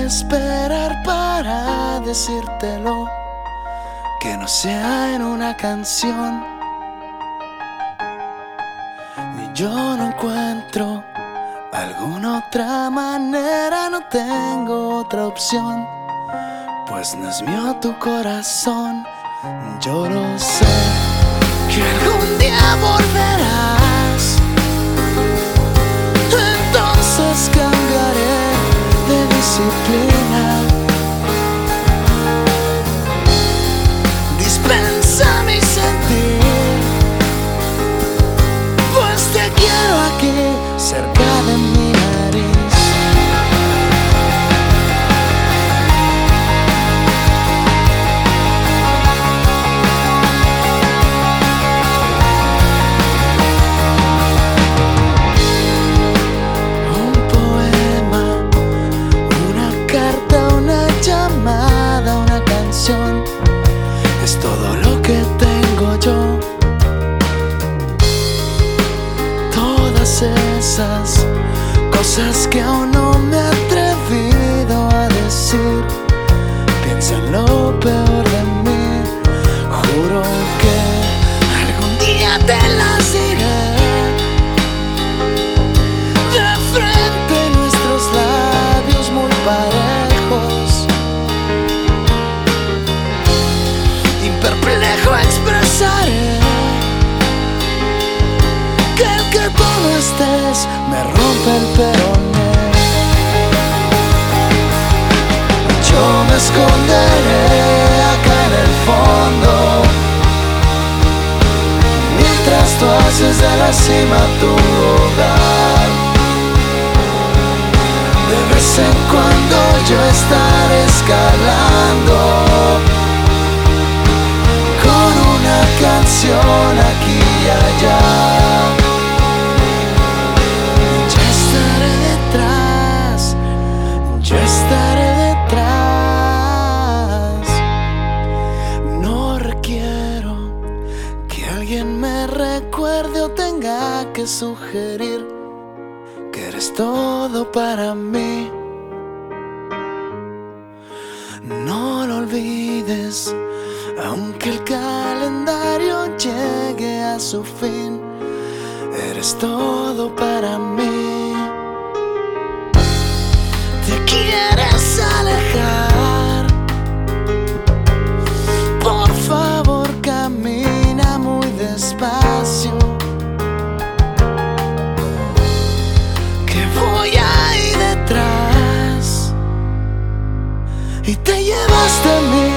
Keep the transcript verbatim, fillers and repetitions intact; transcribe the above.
esperar para decírtelo, que no sea en una canción. Ni yo no encuentro alguna otra manera, no tengo otra opción, pues no es mío tu corazón. Yo lo sé, que algún día volverás, entonces cambiaré de disciplina. Dispensa mi sentir, pues te quiero aquí, cerca de mi nariz. Es todo lo que tengo yo. Todas esas cosas que aún no me he atrevido a decir, piensa en lo peor de mí. Juro que algún día te las diré, de frente, nuestros labios muy parejos. Perplejo expresaré que el que tú no estés me rompe el peroné. Yo me esconderé acá en el fondo, mientras tú haces de la cima tu hogar. De vez en cuando yo estaré escalando canción aquí y allá. Yo estaré detrás, yo estaré detrás. No requiero que alguien me recuerde o tenga que sugerir que eres todo para mí. No lo olvides, aunque el calendario llegue a su fin, eres todo para mí. Te quieres alejar, por favor camina muy despacio, que voy ahí detrás y te llevas de mí.